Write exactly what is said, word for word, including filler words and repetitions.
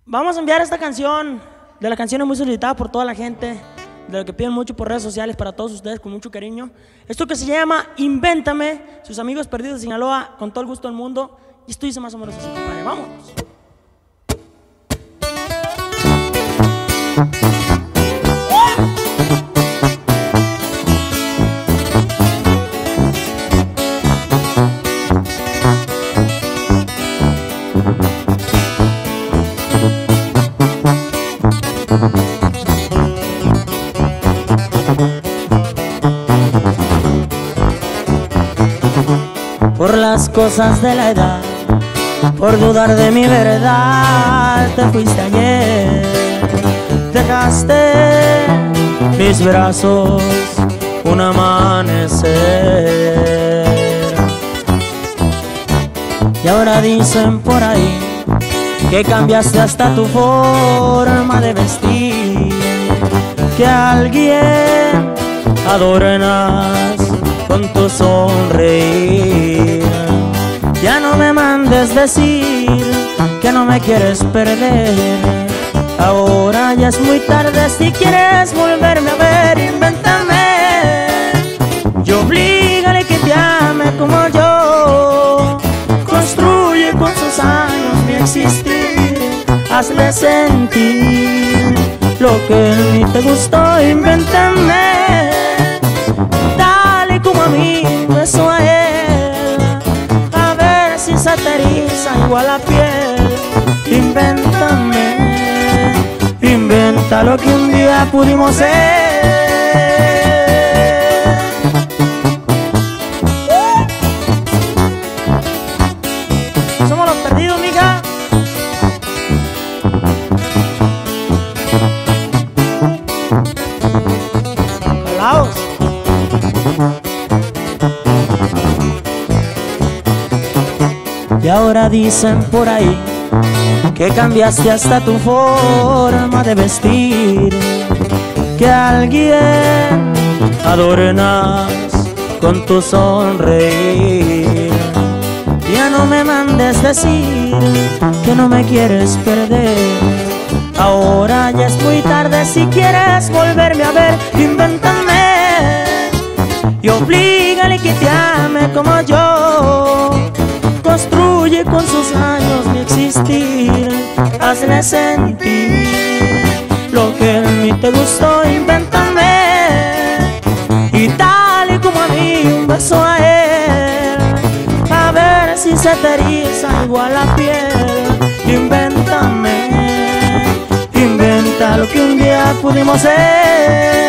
Vamos a enviar esta canción, de las canciones muy solicitadas por toda la gente, de lo que piden mucho por redes sociales para todos ustedes con mucho cariño. Esto que se llama Invéntame, sus amigos perdidos de Sinaloa, con todo el gusto del mundo. Y esto dice más o menos así, compadre. Vámonos. Por las cosas de la edad, por dudar de mi verdad, te fuiste ayer, dejaste mis brazos un amanecer. Y ahora dicen por ahí que cambiaste hasta tu forma de vestir, que alguien adornas con tu sonreír. Ya no me mandes decir que no me quieres perder. Ahora ya es muy tarde, si quieres volverme a ver, invéntame. Y oblígale que te ame como yo. Construye con sus años mi existir. Hazle sentir lo que en mí te gustó, invéntame. Dale como a mí, beso a él, a ver si se te eriza igual la piel. Invéntame, inventa lo que un día pudimos ser. Somos los perdidos, mija. Pelaos. Y ahora dicen por ahí que cambiaste hasta tu forma de vestir, que alguien adornas con tu sonreír. Ya no me mandes decir que no me quieres perder. Ahora ya es muy tarde, si quieres volverme a ver, invéntame. Y oblígale que te ame como yo. Construye con sus años mi existir. Hazle sentir lo que en mí te gustó, invéntame. Y dale como a mí un beso a él, a ver si se te eriza igual la piel. Invéntame, inventa lo que un día pudimos ser.